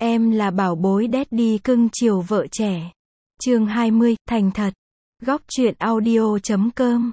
Em là bảo bối daddy cưng chiều vợ trẻ. Chương 20, thành thật. Góc truyện audio.com.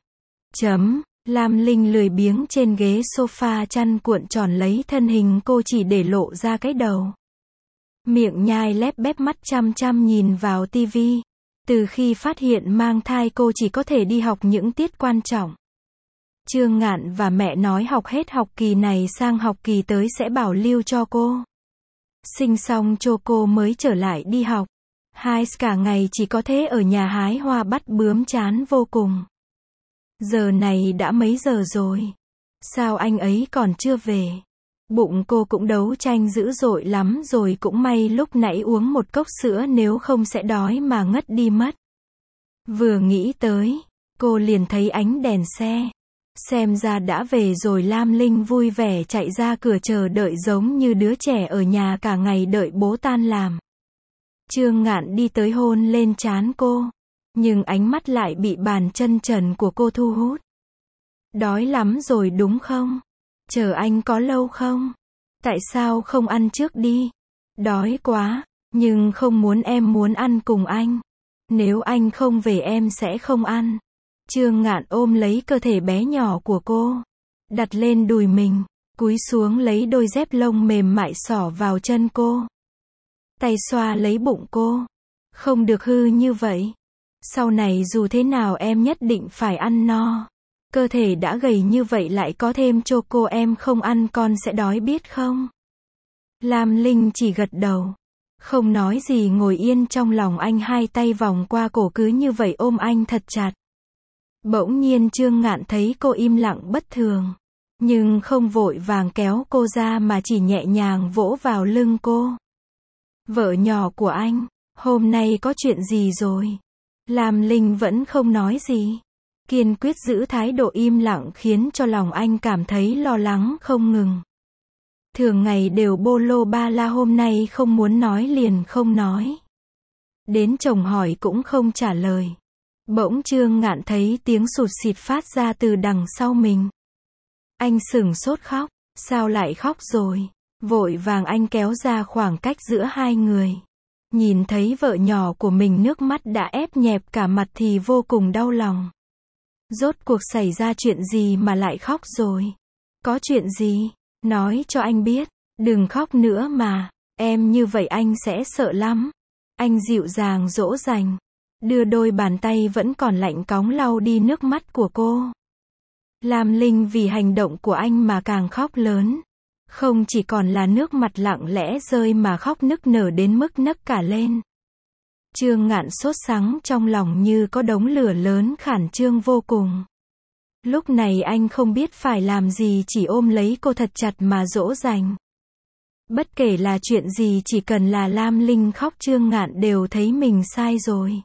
Lam Linh lười biếng trên ghế sofa chăn cuộn tròn lấy thân hình cô chỉ để lộ ra cái đầu. Miệng nhai lép bép mắt chăm chăm nhìn vào tivi. Từ khi phát hiện mang thai cô chỉ có thể đi học những tiết quan trọng. Trương Ngạn và mẹ nói học hết học kỳ này sang học kỳ tới sẽ bảo lưu cho cô. Sinh xong cho cô mới trở lại đi học. Hai cả ngày chỉ có thế ở nhà hái hoa bắt bướm chán vô cùng. Giờ này đã mấy giờ rồi? Sao anh ấy còn chưa về? Bụng cô cũng đấu tranh dữ dội lắm rồi, cũng may lúc nãy uống một cốc sữa, nếu không sẽ đói mà ngất đi mất. Vừa nghĩ tới, cô liền thấy ánh đèn xe. Xem ra đã về rồi. Lam Linh vui vẻ chạy ra cửa chờ đợi giống như đứa trẻ ở nhà cả ngày đợi bố tan làm. Trương Ngạn đi tới hôn lên trán cô. Nhưng ánh mắt lại bị bàn chân trần của cô thu hút. Đói lắm rồi đúng không? Chờ anh có lâu không? Tại sao không ăn trước đi? Đói quá, nhưng không muốn, em muốn ăn cùng anh. Nếu anh không về em sẽ không ăn. Trương Ngạn ôm lấy cơ thể bé nhỏ của cô, đặt lên đùi mình, cúi xuống lấy đôi dép lông mềm mại xỏ vào chân cô. Tay xoa lấy bụng cô. Không được hư như vậy. Sau này dù thế nào em nhất định phải ăn no. Cơ thể đã gầy như vậy lại có thêm choco, em không ăn con sẽ đói biết không? Lam Linh chỉ gật đầu, không nói gì, ngồi yên trong lòng anh, hai tay vòng qua cổ cứ như vậy ôm anh thật chặt. Bỗng nhiên Trương Ngạn thấy cô im lặng bất thường, nhưng không vội vàng kéo cô ra mà chỉ nhẹ nhàng vỗ vào lưng cô. Vợ nhỏ của anh, hôm nay có chuyện gì rồi? Lam Linh vẫn không nói gì, kiên quyết giữ thái độ im lặng khiến cho lòng anh cảm thấy lo lắng không ngừng. Thường ngày đều bô lô ba la, hôm nay không muốn nói liền không nói. Đến chồng hỏi cũng không trả lời. Bỗng Trương Ngạn thấy tiếng sụt sịt phát ra từ đằng sau mình. Anh sửng sốt khóc. Sao lại khóc rồi? Vội vàng anh kéo ra khoảng cách giữa hai người. Nhìn thấy vợ nhỏ của mình nước mắt đã ép nhẹp cả mặt thì vô cùng đau lòng. Rốt cuộc xảy ra chuyện gì mà lại khóc rồi? Có chuyện gì? Nói cho anh biết. Đừng khóc nữa mà. Em như vậy anh sẽ sợ lắm. Anh dịu dàng dỗ dành. Đưa đôi bàn tay vẫn còn lạnh cóng lau đi nước mắt của cô. Lam Linh vì hành động của anh mà càng khóc lớn. Không chỉ còn là nước mặt lặng lẽ rơi mà khóc nức nở đến mức nấc cả lên. Trương Ngạn sốt sắng trong lòng như có đống lửa lớn khản trương vô cùng. Lúc này anh không biết phải làm gì, chỉ ôm lấy cô thật chặt mà dỗ dành. Bất kể là chuyện gì, chỉ cần là Lam Linh khóc Trương Ngạn đều thấy mình sai rồi.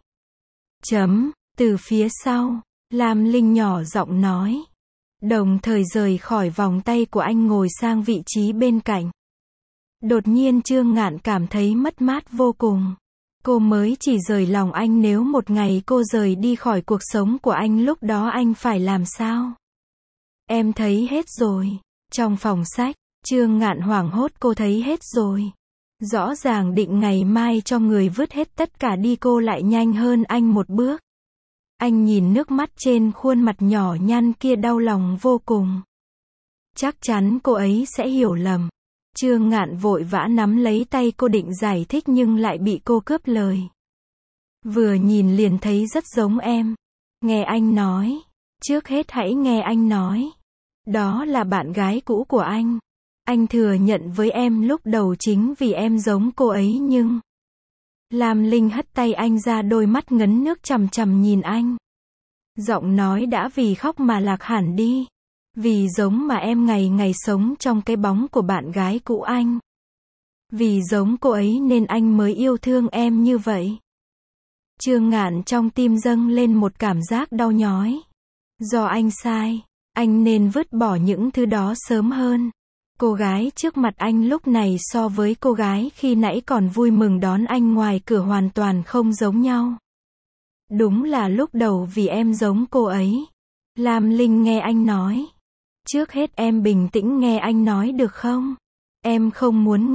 Từ phía sau, Lam Linh nhỏ giọng nói. Đồng thời rời khỏi vòng tay của anh ngồi sang vị trí bên cạnh. Đột nhiên Trương Ngạn cảm thấy mất mát vô cùng. Cô mới chỉ rời lòng anh, nếu một ngày cô rời đi khỏi cuộc sống của anh, lúc đó anh phải làm sao? Em thấy hết rồi. Trong phòng sách, Trương Ngạn hoảng hốt, cô thấy hết rồi. Rõ ràng định ngày mai cho người vứt hết tất cả đi, cô lại nhanh hơn anh một bước. Anh nhìn nước mắt trên khuôn mặt nhỏ nhăn kia đau lòng vô cùng. Chắc chắn cô ấy sẽ hiểu lầm. Trương Ngạn vội vã nắm lấy tay cô định giải thích nhưng lại bị cô cướp lời. Vừa nhìn liền thấy rất giống em. Nghe anh nói. Trước hết hãy nghe anh nói. Đó là bạn gái cũ của anh. Anh thừa nhận với em lúc đầu chính vì em giống cô ấy nhưng... Lam Linh hất tay anh ra, đôi mắt ngấn nước chằm chằm nhìn anh. Giọng nói đã vì khóc mà lạc hẳn đi. Vì giống mà em ngày ngày sống trong cái bóng của bạn gái cũ anh. Vì giống cô ấy nên anh mới yêu thương em như vậy. Trương Ngạn trong tim dâng lên một cảm giác đau nhói. Do anh sai, anh nên vứt bỏ những thứ đó sớm hơn. Cô gái trước mặt anh lúc này so với cô gái khi nãy còn vui mừng đón anh ngoài cửa hoàn toàn không giống nhau. Đúng là lúc đầu vì em giống cô ấy. Lam Linh nghe anh nói. Trước hết em bình tĩnh nghe anh nói được không? Em không muốn nghe.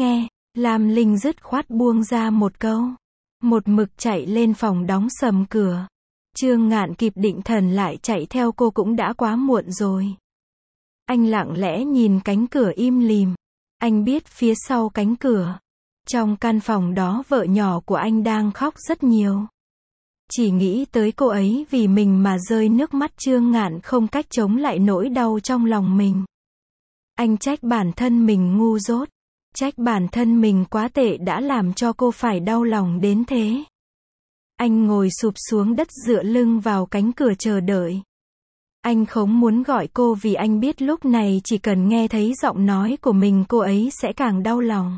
Lam Linh dứt khoát buông ra một câu. Một mực chạy lên phòng đóng sầm cửa. Trương Ngạn kịp định thần lại chạy theo cô cũng đã quá muộn rồi. Anh lặng lẽ nhìn cánh cửa im lìm. Anh biết phía sau cánh cửa, trong căn phòng đó vợ nhỏ của anh đang khóc rất nhiều. Chỉ nghĩ tới cô ấy vì mình mà rơi nước mắt, Trương Ngạn không cách chống lại nỗi đau trong lòng mình. Anh trách bản thân mình ngu dốt. Trách bản thân mình quá tệ đã làm cho cô phải đau lòng đến thế. Anh ngồi sụp xuống đất dựa lưng vào cánh cửa chờ đợi. Anh không muốn gọi cô vì anh biết lúc này chỉ cần nghe thấy giọng nói của mình cô ấy sẽ càng đau lòng.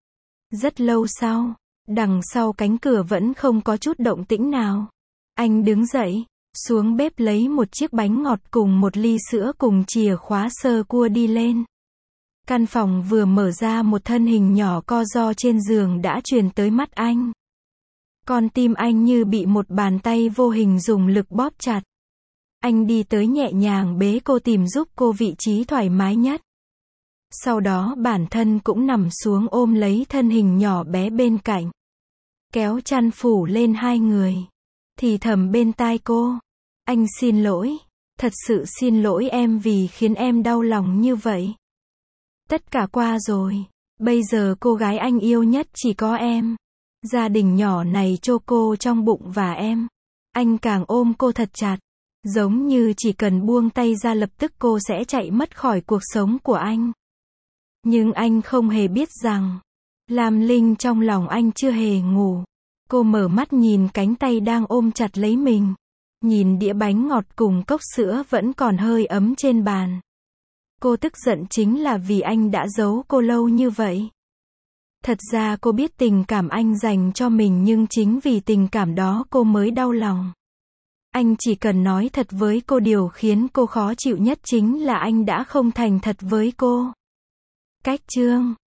Rất lâu sau, đằng sau cánh cửa vẫn không có chút động tĩnh nào. Anh đứng dậy, xuống bếp lấy một chiếc bánh ngọt cùng một ly sữa cùng chìa khóa sơ cua đi lên. Căn phòng vừa mở ra một thân hình nhỏ co ro trên giường đã truyền tới mắt anh. Con tim anh như bị một bàn tay vô hình dùng lực bóp chặt. Anh đi tới nhẹ nhàng bế cô tìm giúp cô vị trí thoải mái nhất. Sau đó bản thân cũng nằm xuống ôm lấy thân hình nhỏ bé bên cạnh. Kéo chăn phủ lên hai người. Thì thầm bên tai cô. Anh xin lỗi. Thật sự xin lỗi em vì khiến em đau lòng như vậy. Tất cả qua rồi. Bây giờ cô gái anh yêu nhất chỉ có em. Gia đình nhỏ này cho cô trong bụng và em. Anh càng ôm cô thật chặt. Giống như chỉ cần buông tay ra lập tức cô sẽ chạy mất khỏi cuộc sống của anh. Nhưng anh không hề biết rằng, Lam Linh trong lòng anh chưa hề ngủ. Cô mở mắt nhìn cánh tay đang ôm chặt lấy mình. Nhìn đĩa bánh ngọt cùng cốc sữa vẫn còn hơi ấm trên bàn. Cô tức giận chính là vì anh đã giấu cô lâu như vậy. Thật ra cô biết tình cảm anh dành cho mình nhưng chính vì tình cảm đó cô mới đau lòng. Anh chỉ cần nói thật với cô, điều khiến cô khó chịu nhất chính là anh đã không thành thật với cô. Cách chương